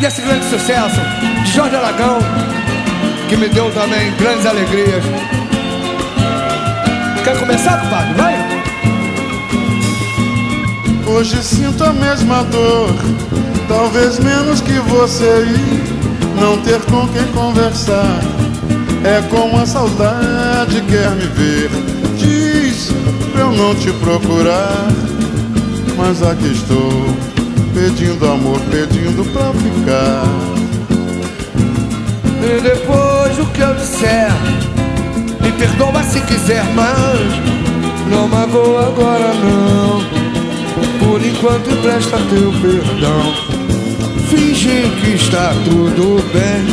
E esse grande sucesso de Jorge Aragão, que me deu também grandes alegrias. Quer começar, compadre? Vai! Hoje sinto a mesma dor, talvez menos que você, e não ter com quem conversar. É como a saudade quer me ver, diz pra eu não te procurar. Mas aqui estou, pedindo amor, pedindo pra ficar. E depois do que eu disser, me perdoa se quiser, mas não magoa agora não. Por enquanto empresta teu perdão. Finge que está tudo bem,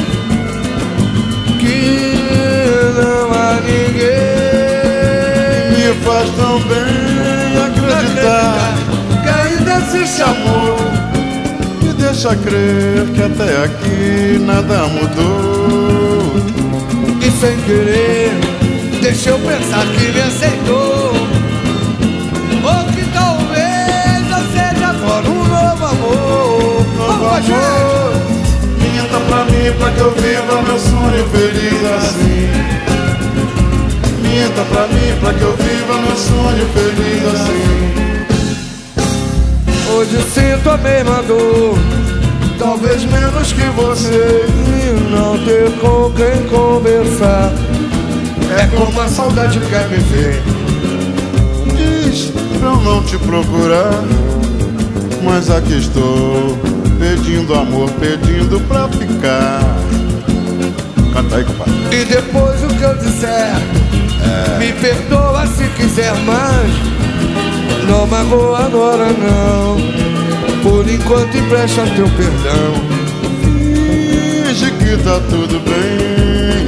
que não há ninguém. Me faz tão bem acreditar que ainda existe amor. Me deixa crer que até aqui nada mudou. E sem querer, deixa eu pensar que me aceitou. Ou que talvez eu seja agora um novo amor. Novo amor. Minta pra mim pra que eu viva meu sonho feliz assim. Minta pra mim pra que eu viva meu sonho feliz assim. Hoje sinto a mesma dor, Talvez menos que você, e não ter com quem conversar. É como a saudade quer me ver. diz pra eu não te procurar. Mas aqui estou, pedindo amor, pedindo pra ficar. Canta aí, compadre. E depois o que eu disser, me perdoa se quiser, mas não magoa agora não. Por enquanto empresta teu perdão. Finge que tá tudo bem,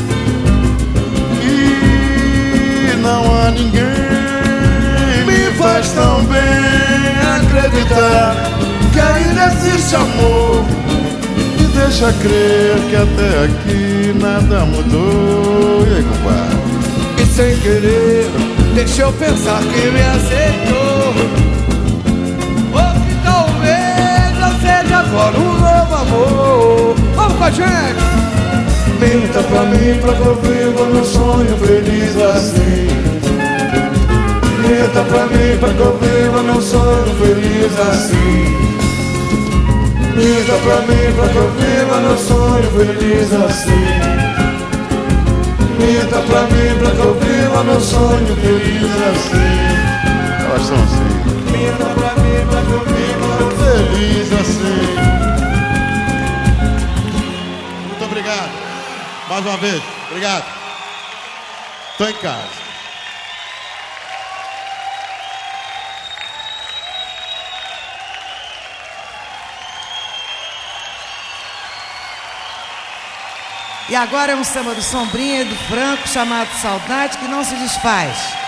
e não há ninguém. Me faz tão bem acreditar que ainda existe amor. Me deixa crer que até aqui nada mudou. E aí, compadre? E sem querer, deixa eu pensar que me aceitou. Ou que talvez eu seja agora um novo amor. Vamos com a gente! Minta pra mim pra que eu viva meu sonho feliz assim. Minta pra mim pra que eu viva meu sonho feliz assim. Minta pra mim pra que eu viva meu sonho feliz assim. Minta pra mim pra que eu viva meu sonho feliz assim. Elas são assim. Minta pra mim pra que eu viva feliz assim. Muito obrigado. Mais uma vez. Obrigado. Tô em casa. E agora é um samba do Sombrinha e do Franco chamado Saudade que não se desfaz.